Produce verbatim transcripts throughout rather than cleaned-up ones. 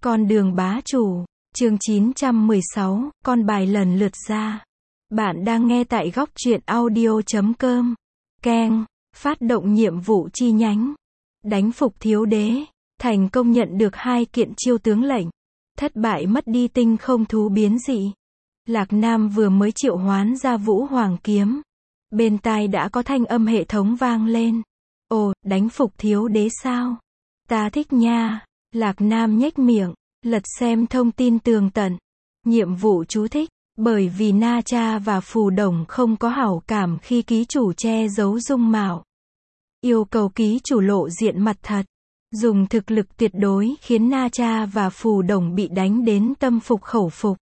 Con đường bá chủ, chương chín trăm mười sáu, con bài lần lượt ra. Bạn đang nghe tại góc truyện audio chấm com. Keng, phát động nhiệm vụ chi nhánh. Đánh phục thiếu đế, thành công nhận được hai kiện chiêu tướng lệnh. Thất bại mất đi tinh không thú biến dị. Lạc Nam vừa mới triệu hoán ra Vũ Hoàng kiếm. Bên tai đã có thanh âm hệ thống vang lên. Ồ, đánh phục thiếu đế sao? Ta thích nha. Lạc Nam nhếch miệng, lật xem thông tin tường tận. Nhiệm vụ chú thích, bởi vì Na Cha và Phù Đồng không có hảo cảm khi ký chủ che giấu dung mạo. Yêu cầu ký chủ lộ diện mặt thật. Dùng thực lực tuyệt đối khiến Na Cha và Phù Đồng bị đánh đến tâm phục khẩu phục.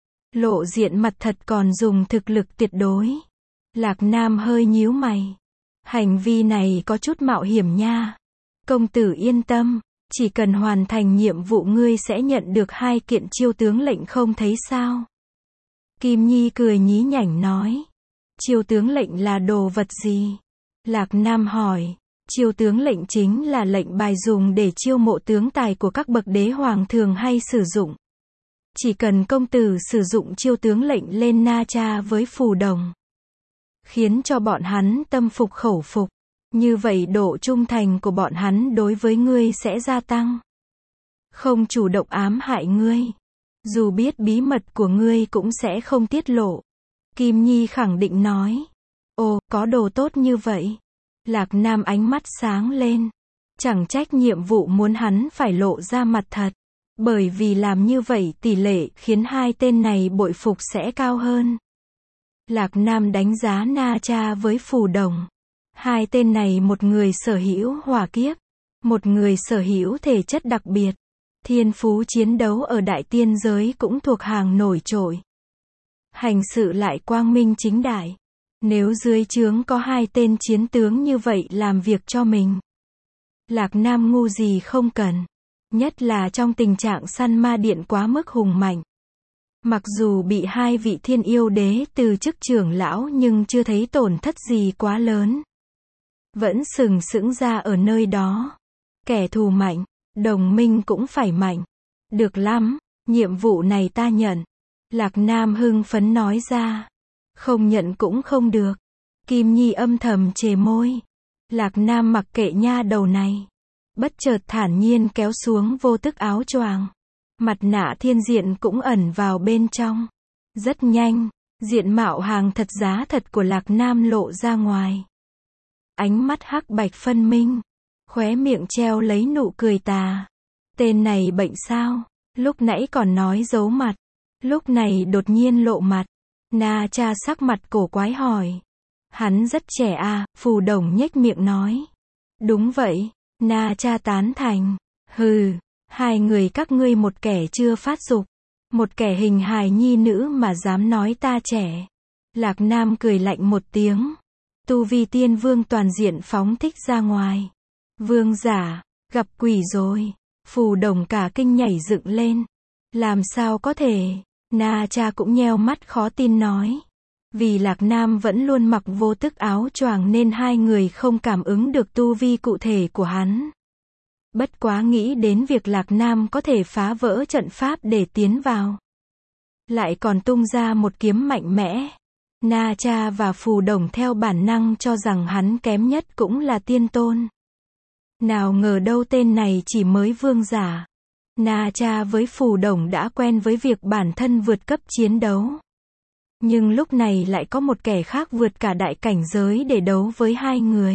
Lộ diện mặt thật còn dùng thực lực tuyệt đối. Lạc Nam hơi nhíu mày. Hành vi này có chút mạo hiểm nha. Công tử yên tâm. Chỉ cần hoàn thành nhiệm vụ ngươi sẽ nhận được hai kiện chiêu tướng lệnh không thấy sao? Kim Nhi cười nhí nhảnh nói. Chiêu tướng lệnh là đồ vật gì? Lạc Nam hỏi. Chiêu tướng lệnh chính là lệnh bài dùng để chiêu mộ tướng tài của các bậc đế hoàng thường hay sử dụng. Chỉ cần công tử sử dụng chiêu tướng lệnh lên Na Cha với Phù Đồng, khiến cho bọn hắn tâm phục khẩu phục. Như vậy độ trung thành của bọn hắn đối với ngươi sẽ gia tăng. Không chủ động ám hại ngươi. Dù biết bí mật của ngươi cũng sẽ không tiết lộ. Kim Nhi khẳng định nói. Ồ, có đồ tốt như vậy. Lạc Nam ánh mắt sáng lên. Chẳng trách nhiệm vụ muốn hắn phải lộ ra mặt thật. Bởi vì làm như vậy tỷ lệ khiến hai tên này bội phục sẽ cao hơn. Lạc Nam đánh giá Na Cha với Phù Đồng. Hai tên này một người sở hữu hỏa kiếp, một người sở hữu thể chất đặc biệt. Thiên phú chiến đấu ở đại tiên giới cũng thuộc hàng nổi trội. Hành sự lại quang minh chính đại. Nếu dưới trướng có hai tên chiến tướng như vậy làm việc cho mình, Lạc Nam ngu gì không cần. Nhất là trong tình trạng săn ma điện quá mức hùng mạnh. Mặc dù bị hai vị thiên yêu đế từ chức trưởng lão nhưng chưa thấy tổn thất gì quá lớn. Vẫn sừng sững ra ở nơi đó. Kẻ thù mạnh, đồng minh cũng phải mạnh. Được lắm, nhiệm vụ này ta nhận. Lạc Nam hưng phấn nói ra. Không nhận cũng không được. Kim Nhi âm thầm chề môi. Lạc Nam mặc kệ nha đầu này. Bất chợt thản nhiên kéo xuống vô tức áo choàng. Mặt nạ thiên diện cũng ẩn vào bên trong. Rất nhanh, diện mạo hàng thật giá thật của Lạc Nam lộ ra ngoài. Ánh mắt hắc bạch phân minh. Khóe miệng treo lấy nụ cười tà. Tên này bệnh sao? Lúc nãy còn nói giấu mặt. Lúc này đột nhiên lộ mặt. Na Cha sắc mặt cổ quái hỏi. Hắn rất trẻ à, Phù Đồng nhếch miệng nói. Đúng vậy, Na Cha tán thành. Hừ, hai người các ngươi một kẻ chưa phát dục. Một kẻ hình hài nhi nữ mà dám nói ta trẻ. Lạc Nam cười lạnh một tiếng. Tu vi tiên vương toàn diện phóng thích ra ngoài. Vương giả, gặp quỷ rồi. Phù Đồng cả kinh nhảy dựng lên. Làm sao có thể? Na Cha cũng nheo mắt khó tin nói. Vì Lạc Nam vẫn luôn mặc vô tức áo choàng nên hai người không cảm ứng được tu vi cụ thể của hắn. Bất quá nghĩ đến việc Lạc Nam có thể phá vỡ trận pháp để tiến vào. Lại còn tung ra một kiếm mạnh mẽ. Na Cha và Phù Đồng theo bản năng cho rằng hắn kém nhất cũng là tiên tôn. Nào ngờ đâu tên này chỉ mới vương giả. Na Cha với Phù Đồng đã quen với việc bản thân vượt cấp chiến đấu. Nhưng lúc này lại có một kẻ khác vượt cả đại cảnh giới để đấu với hai người.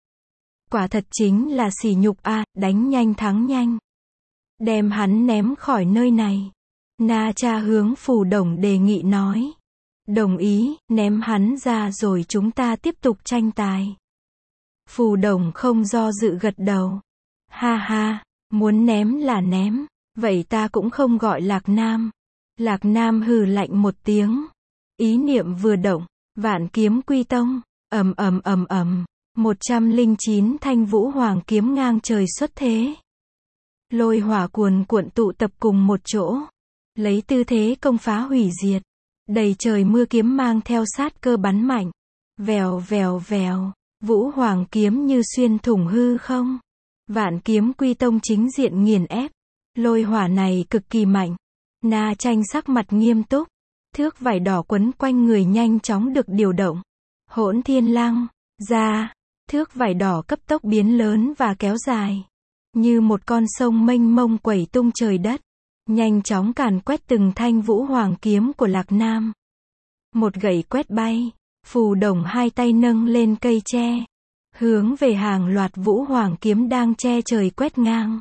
Quả thật chính là sỉ nhục a, à, đánh nhanh thắng nhanh. Đem hắn ném khỏi nơi này. Na Cha hướng Phù Đồng đề nghị nói. Đồng ý, ném hắn ra rồi chúng ta tiếp tục tranh tài. Phù Đồng không do dự gật đầu. Ha ha, muốn ném là ném, vậy ta cũng không gọi Lạc Nam. Lạc Nam hừ lạnh một tiếng. Ý niệm vừa động, vạn kiếm quy tông, ầm ầm ầm ầm, một trăm lẻ chín thanh Vũ Hoàng kiếm ngang trời xuất thế. Lôi hỏa cuồn cuộn tụ tập cùng một chỗ, lấy tư thế công phá hủy diệt. Đầy trời mưa kiếm mang theo sát cơ bắn mạnh. Vèo vèo vèo, Vũ Hoàng kiếm như xuyên thủng hư không. Vạn kiếm quy tông chính diện nghiền ép. Lôi hỏa này cực kỳ mạnh. Na Tranh sắc mặt nghiêm túc. Thước vải đỏ quấn quanh người nhanh chóng được điều động. Hỗn Thiên Lăng, ra. Thước vải đỏ cấp tốc biến lớn và kéo dài. Như một con sông mênh mông quẩy tung trời đất. Nhanh chóng càn quét từng thanh vũ hoàng kiếm của Lạc Nam. Một gậy quét bay. Phù Đồng hai tay nâng lên cây tre. Hướng về hàng loạt vũ hoàng kiếm đang che trời quét ngang.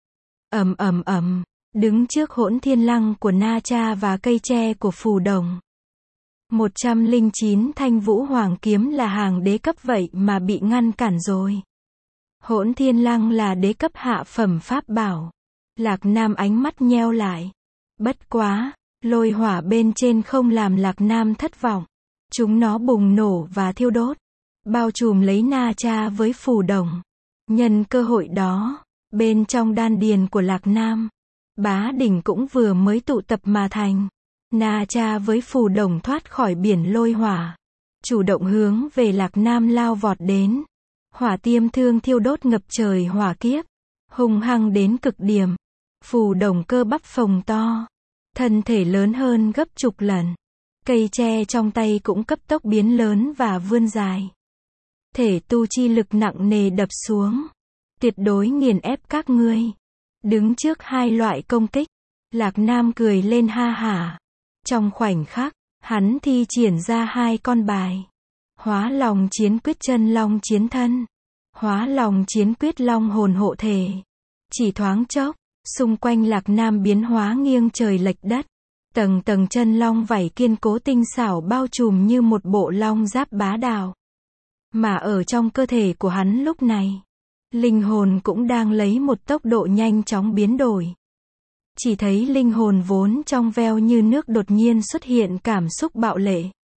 Ầm ầm ầm, đứng trước Hỗn Thiên Lăng của Na Cha và cây tre của Phù Đồng. một trăm lẻ chín thanh vũ hoàng kiếm là hàng đế cấp vậy mà bị ngăn cản rồi. Hỗn Thiên Lăng là đế cấp hạ phẩm pháp bảo. Lạc Nam ánh mắt nheo lại. Bất quá, lôi hỏa bên trên không làm Lạc Nam thất vọng. Chúng nó bùng nổ và thiêu đốt. Bao trùm lấy Na Cha với Phù Đồng. Nhân cơ hội đó, bên trong đan điền của Lạc Nam, bá đỉnh cũng vừa mới tụ tập mà thành. Na Cha với Phù Đồng thoát khỏi biển lôi hỏa. Chủ động hướng về Lạc Nam lao vọt đến. Hỏa tiêm thương thiêu đốt ngập trời hỏa kiếp. Hung hăng đến cực điểm. Phù Đồng cơ bắp phồng to. Thân thể lớn hơn gấp chục lần. Cây tre trong tay cũng cấp tốc biến lớn và vươn dài. Thể tu chi lực nặng nề đập xuống. Tuyệt đối nghiền ép các ngươi. Đứng trước hai loại công kích, Lạc Nam cười lên ha hả. Trong khoảnh khắc, hắn thi triển ra hai con bài. Hóa Long Chiến Quyết Chân Long Chiến Thân. Hóa Long Chiến Quyết Long Hồn Hộ Thể. Chỉ thoáng chốc, xung quanh Lạc Nam biến hóa nghiêng trời lệch đất. Tầng tầng chân long vảy kiên cố tinh xảo bao trùm như một bộ long giáp bá đạo. Mà ở trong cơ thể của hắn lúc này, linh hồn cũng đang lấy một tốc độ nhanh chóng biến đổi. Chỉ thấy linh hồn vốn trong veo như nước đột nhiên xuất hiện cảm xúc bạo lệ.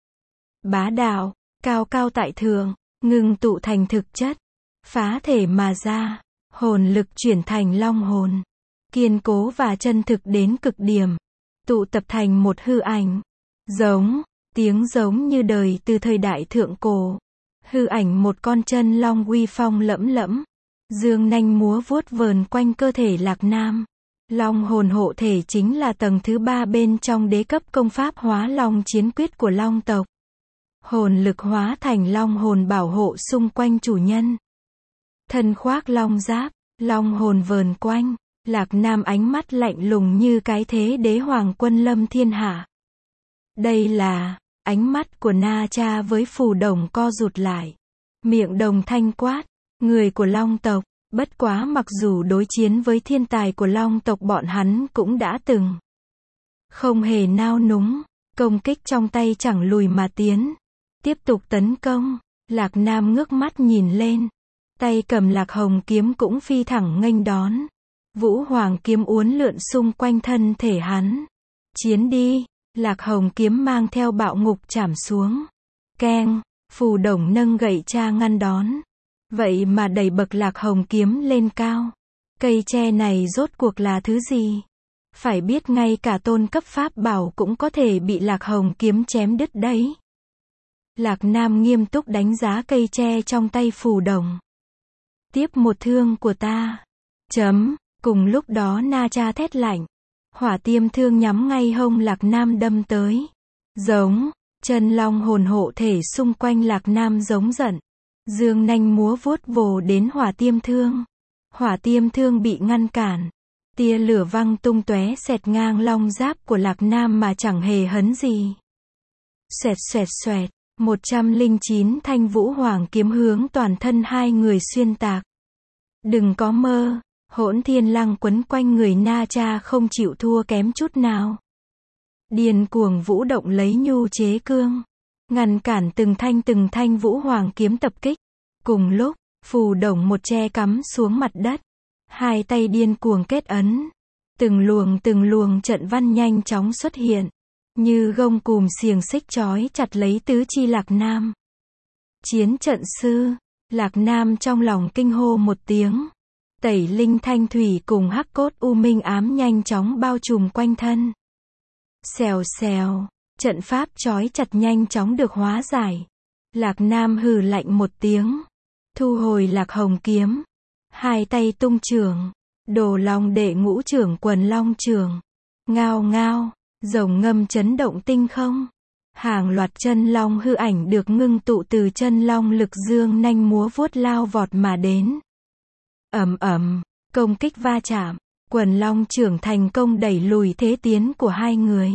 Bá đạo, cao cao tại thượng, ngưng tụ thành thực chất, phá thể mà ra, hồn lực chuyển thành long hồn, kiên cố và chân thực đến cực điểm, tụ tập thành một hư ảnh. Giống, tiếng giống như đời từ thời đại thượng cổ. Hư ảnh một con chân long uy phong lẫm lẫm, dương nanh múa vuốt vờn quanh cơ thể Lạc Nam. Long hồn hộ thể chính là tầng thứ ba bên trong đế cấp công pháp Hóa Long Chiến Quyết của Long tộc. Hồn lực hóa thành long hồn bảo hộ xung quanh chủ nhân. Thân khoác long giáp, long hồn vờn quanh, Lạc Nam ánh mắt lạnh lùng như cái thế đế hoàng quân lâm thiên hạ. Đây là, ánh mắt của Na Cha với Phù Đồng co rụt lại. Miệng đồng thanh quát, người của Long tộc. Bất quá mặc dù đối chiến với thiên tài của Long tộc bọn hắn cũng đã từng. Không hề nao núng, công kích trong tay chẳng lùi mà tiến. Tiếp tục tấn công, Lạc Nam ngước mắt nhìn lên. Tay cầm Lạc Hồng kiếm cũng phi thẳng nghênh đón. Vũ Hoàng kiếm uốn lượn xung quanh thân thể hắn. Chiến đi, Lạc Hồng kiếm mang theo bạo ngục chảm xuống. Keng, Phù Đồng nâng gậy tra ngăn đón. Vậy mà đẩy bậc Lạc Hồng kiếm lên cao. Cây tre này rốt cuộc là thứ gì? Phải biết ngay cả tôn cấp pháp bảo cũng có thể bị Lạc Hồng kiếm chém đứt đấy. Lạc Nam nghiêm túc đánh giá cây tre trong tay Phù Đồng. Tiếp một thương của ta. Chấm, cùng lúc đó Na Cha thét lạnh. Hỏa tiêm thương nhắm ngay hông Lạc Nam đâm tới. Giống, chân long hồn hộ thể xung quanh Lạc Nam giống giận. Dương nanh múa vuốt vồ đến hỏa tiêm thương. Hỏa tiêm thương bị ngăn cản. Tia lửa văng tung tóe xẹt ngang long giáp của Lạc Nam mà chẳng hề hấn gì. Xoẹt xoẹt xoẹt, một trăm lẻ chín thanh vũ hoàng kiếm hướng toàn thân hai người xuyên tạc. Đừng có mơ, Hỗn Thiên Lăng quấn quanh người Na Cha không chịu thua kém chút nào. Điên cuồng vũ động lấy nhu chế cương. Ngăn cản từng thanh từng thanh vũ hoàng kiếm tập kích. Cùng lúc, Phù Đồng một tre cắm xuống mặt đất. Hai tay điên cuồng kết ấn. Từng luồng từng luồng trận văn nhanh chóng xuất hiện. Như gông cùm xiềng xích trói chặt lấy tứ chi Lạc Nam. Chiến trận sư, Lạc Nam trong lòng kinh hô một tiếng. Tẩy linh thanh thủy cùng hắc cốt u minh ám nhanh chóng bao trùm quanh thân. Xèo xèo. Trận pháp trói chặt nhanh chóng được hóa giải. Lạc Nam hừ lạnh một tiếng. Thu hồi Lạc Hồng kiếm. Hai tay tung chưởng. Đồ Long đệ ngũ trưởng quần long trường. Ngao ngao, rồng ngâm chấn động tinh không. Hàng loạt chân long hư ảnh được ngưng tụ từ chân long lực dương nanh múa vuốt lao vọt mà đến. Ầm ầm, công kích va chạm, quần long trưởng thành công đẩy lùi thế tiến của hai người.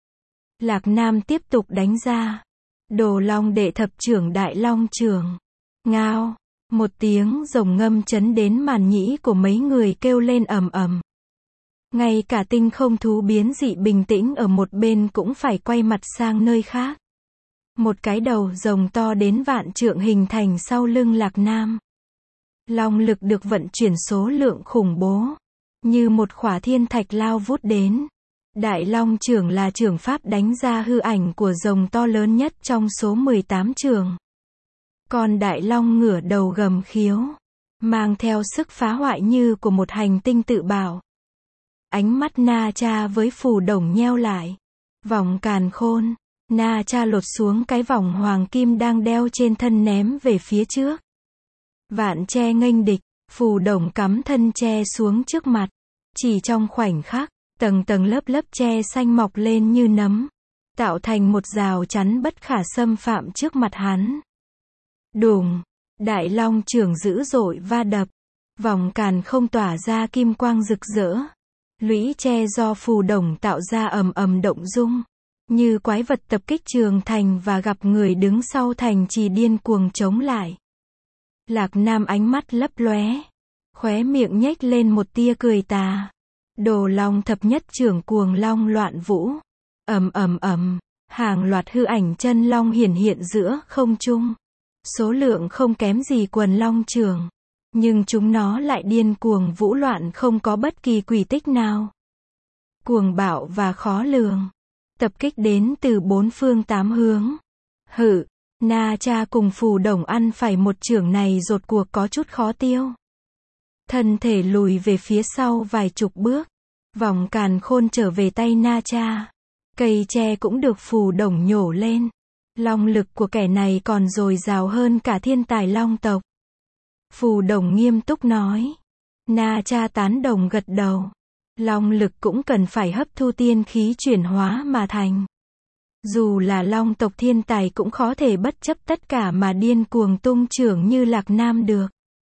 Lạc Nam tiếp tục đánh ra. Đồ Long đệ thập trưởng đại long trưởng. Ngao, một tiếng rồng ngâm chấn đến màn nhĩ của mấy người kêu lên ầm ầm. Ngay cả tinh không thú biến dị bình tĩnh ở một bên cũng phải quay mặt sang nơi khác. Một cái đầu rồng to đến vạn trượng hình thành sau lưng Lạc Nam. Long lực được vận chuyển số lượng khủng bố, như một khỏa thiên thạch lao vút đến. Đại long trưởng là trưởng pháp đánh ra hư ảnh của rồng to lớn nhất trong số mười tám trưởng. Còn đại long ngửa đầu gầm khiếu, mang theo sức phá hoại như của một hành tinh tự bảo. Ánh mắt Na Cha với Phù Đồng nheo lại. Vòng càn khôn, Na Cha lột xuống cái vòng hoàng kim đang đeo trên thân ném về phía trước. Vạn tre nghênh địch, Phù Đồng cắm thân tre xuống trước mặt. Chỉ trong khoảnh khắc, tầng tầng lớp lớp tre xanh mọc lên như nấm, tạo thành một rào chắn bất khả xâm phạm trước mặt hắn. Đùng, đại long trưởng dữ dội va đập, vòng càn không tỏa ra kim quang rực rỡ. Lũy tre do Phù Đồng tạo ra ầm ầm động dung, như quái vật tập kích trường thành và gặp người đứng sau thành trì điên cuồng chống lại. Lạc Nam ánh mắt lấp lóe, khóe miệng nhếch lên một tia cười tà. Đồ Long thập nhất trưởng cuồng long loạn vũ. Ầm ầm ầm, hàng loạt hư ảnh chân long hiển hiện giữa không trung. Số lượng không kém gì quần long trưởng, nhưng chúng nó lại điên cuồng vũ loạn không có bất kỳ quy tích nào. Cuồng bạo và khó lường, tập kích đến từ bốn phương tám hướng. Hự, Na Cha cùng Phù Đồng ăn phải một chưởng này rốt cuộc có chút khó tiêu. Thân thể lùi về phía sau vài chục bước, vòng càn khôn trở về tay Na Cha. Cây tre cũng được Phù Đồng nhổ lên. Long lực của kẻ này còn dồi dào hơn cả thiên tài long tộc. Phù Đồng nghiêm túc nói. Na Cha tán đồng gật đầu. Long lực cũng cần phải hấp thu tiên khí chuyển hóa mà thành. Dù là long tộc thiên tài cũng khó thể bất chấp tất cả mà điên cuồng tung chưởng như Lạc Nam được.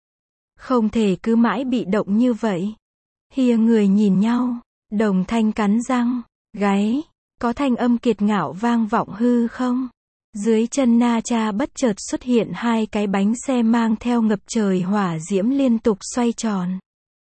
Không thể cứ mãi bị động như vậy. Hia người nhìn nhau, đồng thanh cắn răng, gáy, có thanh âm kiệt ngạo vang vọng hư không. Dưới chân Na Cha bất chợt xuất hiện hai cái bánh xe mang theo ngập trời hỏa diễm liên tục xoay tròn.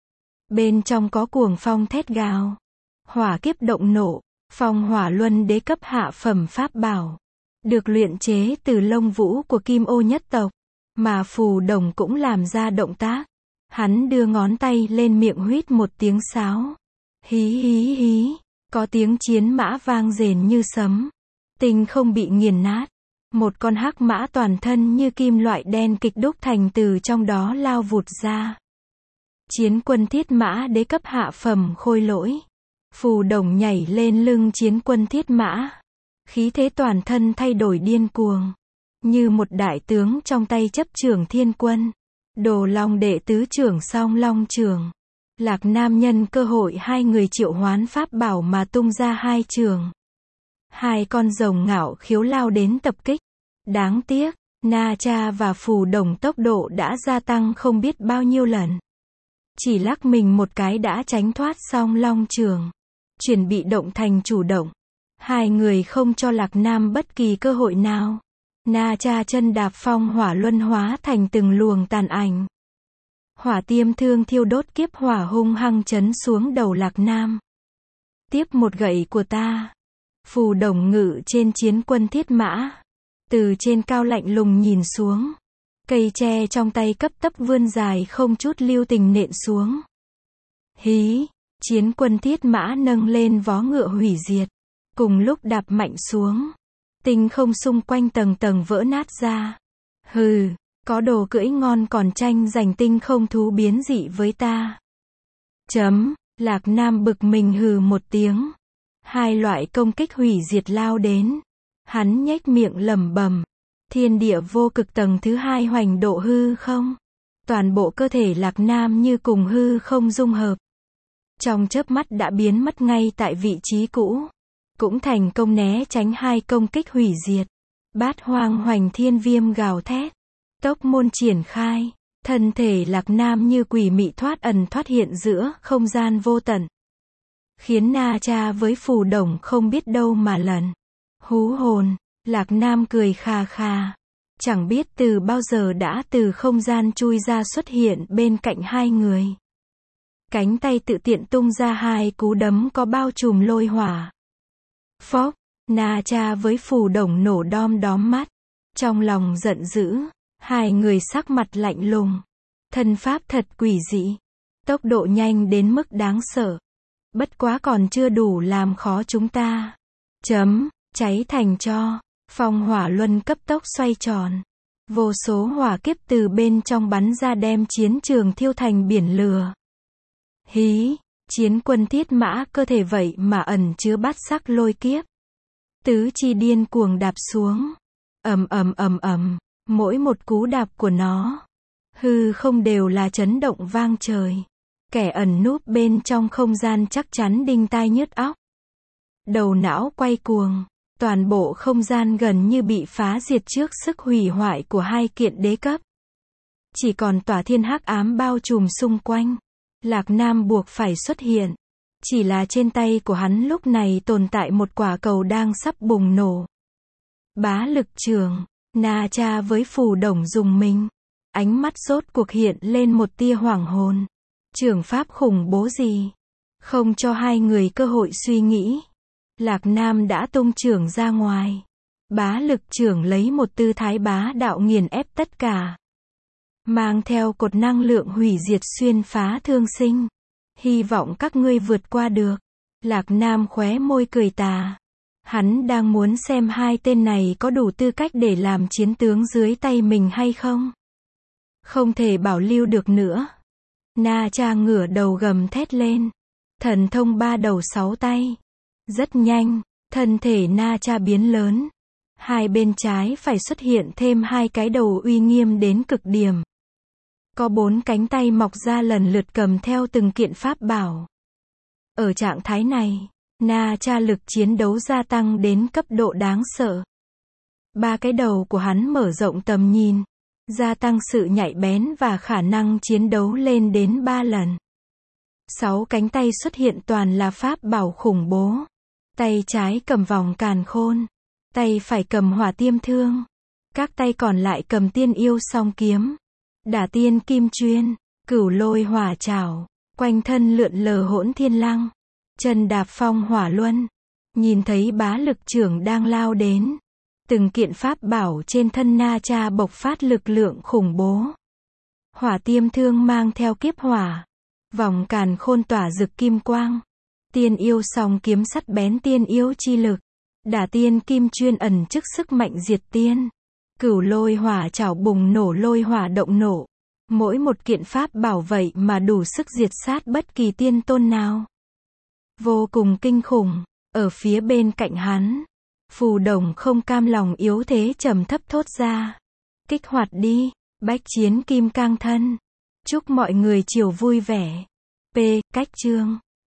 Bên trong có cuồng phong thét gào. Hỏa kiếp động nộ, phong hỏa luân đế cấp hạ phẩm pháp bảo. Được luyện chế từ lông vũ của Kim Ô nhất tộc. Mà Phù Đồng cũng làm ra động tác. Hắn đưa ngón tay lên miệng huýt một tiếng sáo. Hí hí hí, có tiếng chiến mã vang rền như sấm. Tinh không bị nghiền nát. Một con hắc mã toàn thân như kim loại đen kịch đúc thành từ trong đó lao vụt ra. Chiến quân thiết mã đế cấp hạ phẩm khôi lỗi. Phù Đồng nhảy lên lưng chiến quân thiết mã. Khí thế toàn thân thay đổi điên cuồng. Như một đại tướng trong tay chấp trưởng thiên quân. Đồ Long đệ tứ trưởng song long trưởng. Lạc Nam nhân cơ hội hai người triệu hoán pháp bảo mà tung ra hai trường. Hai con rồng ngạo khiếu lao đến tập kích. Đáng tiếc, Na Cha và Phù Đồng tốc độ đã gia tăng không biết bao nhiêu lần. Chỉ lắc mình một cái đã tránh thoát song long trường. Chuyển bị động thành chủ động. Hai người không cho Lạc Nam bất kỳ cơ hội nào. Na Cha chân đạp phong hỏa luân hóa thành từng luồng tàn ảnh. Hỏa tiêm thương thiêu đốt kiếp hỏa hung hăng chấn xuống đầu Lạc Nam. Tiếp một gậy của ta. Phù Đồng ngự trên chiến quân thiết mã. Từ trên cao lạnh lùng nhìn xuống. Cây tre trong tay cấp tấp vươn dài không chút lưu tình nện xuống. Hí, chiến quân thiết mã nâng lên vó ngựa hủy diệt. Cùng lúc đạp mạnh xuống. Tinh không xung quanh tầng tầng vỡ nát ra. Hừ, có đồ cưỡi ngon còn tranh giành tinh không thú biến dị với ta. Chấm, Lạc Nam bực mình hừ một tiếng. Hai loại công kích hủy diệt lao đến. Hắn nhếch miệng lẩm bẩm. Thiên địa vô cực tầng thứ hai hoành độ hư không. Toàn bộ cơ thể Lạc Nam như cùng hư không dung hợp. trong chớp mắt đã biến mất ngay tại vị trí cũ. Cũng thành công né tránh hai công kích hủy diệt. Bát hoang hoành thiên viêm gào thét. Tốc môn triển khai. Thân thể Lạc Nam như quỷ mị thoát ẩn thoát hiện giữa không gian vô tận. Khiến Na Cha với Phù Đồng không biết đâu mà lần. Hú hồn, Lạc Nam cười khà khà. Chẳng biết từ bao giờ đã từ không gian chui ra xuất hiện bên cạnh hai người. Cánh tay tự tiện tung ra hai cú đấm có bao trùm lôi hỏa. Phốc, Na Cha với Phù Đồng nổ đom đóm mắt. Trong lòng giận dữ, hai người sắc mặt lạnh lùng. Thân pháp thật quỷ dị. Tốc độ nhanh đến mức đáng sợ. Bất quá còn chưa đủ làm khó chúng ta. Chấm, cháy thành tro. Phong hỏa luân cấp tốc xoay tròn. Vô số hỏa kiếp từ bên trong bắn ra đem chiến trường thiêu thành biển lửa. Hí, chiến quân thiết mã cơ thể vậy mà ẩn chứa bát sắc lôi kiếp. Tứ chi điên cuồng đạp xuống. Ầm ầm ầm ầm, mỗi một cú đạp của nó, hư không đều là chấn động vang trời. Kẻ ẩn núp bên trong không gian chắc chắn đinh tai nhức óc. Đầu não quay cuồng, toàn bộ không gian gần như bị phá diệt trước sức hủy hoại của hai kiện đế cấp. Chỉ còn tỏa thiên hắc ám bao trùm xung quanh. Lạc Nam buộc phải xuất hiện. Chỉ là trên tay của hắn lúc này tồn tại một quả cầu đang sắp bùng nổ. Bá lực trường, Na Cha với Phù Đồng dùng mình. Ánh mắt rốt cuộc hiện lên một tia hoảng hồn. Trường pháp khủng bố gì? Không cho hai người cơ hội suy nghĩ. Lạc Nam đã tung trưởng ra ngoài. Bá lực trưởng lấy một tư thái bá đạo nghiền ép tất cả. Mang theo cột năng lượng hủy diệt xuyên phá thương sinh. Hy vọng các ngươi vượt qua được. Lạc Nam khóe môi cười tà. Hắn đang muốn xem hai tên này có đủ tư cách để làm chiến tướng dưới tay mình hay không. Không thể bảo lưu được nữa. Na Cha ngửa đầu gầm thét lên. Thần thông ba đầu sáu tay. Rất nhanh, thân thể Na Cha biến lớn. Hai bên trái phải xuất hiện thêm hai cái đầu uy nghiêm đến cực điểm. Có bốn cánh tay mọc ra lần lượt cầm theo từng kiện pháp bảo. Ở trạng thái này, Na Cha lực chiến đấu gia tăng đến cấp độ đáng sợ. Ba cái đầu của hắn mở rộng tầm nhìn, gia tăng sự nhạy bén và khả năng chiến đấu lên đến ba lần. Sáu cánh tay xuất hiện toàn là pháp bảo khủng bố. Tay trái cầm vòng càn khôn, tay phải cầm hỏa tiêm thương, các tay còn lại cầm tiên yêu song kiếm, đả tiên kim chuyên, cửu lôi hỏa trảo, quanh thân lượn lờ hỗn thiên lăng, chân đạp phong hỏa luân. Nhìn thấy bá lực trưởng đang lao đến, từng kiện pháp bảo trên thân Na Cha bộc phát lực lượng khủng bố. Hỏa tiêm thương mang theo kiếp hỏa, vòng càn khôn tỏa rực kim quang, tiên yêu song kiếm sắt bén tiên yêu chi lực, đả tiên kim chuyên ẩn chức sức mạnh diệt tiên, cửu lôi hỏa trảo bùng nổ lôi hỏa động nổ. Mỗi một kiện pháp bảo vậy mà đủ sức diệt sát bất kỳ tiên tôn nào. Vô cùng kinh khủng. Ở phía bên cạnh hắn, Phù Đồng không cam lòng yếu thế trầm thấp thốt ra. Kích hoạt đi, bách chiến kim cang thân. Chúc mọi người chiều vui vẻ. P. Cách chương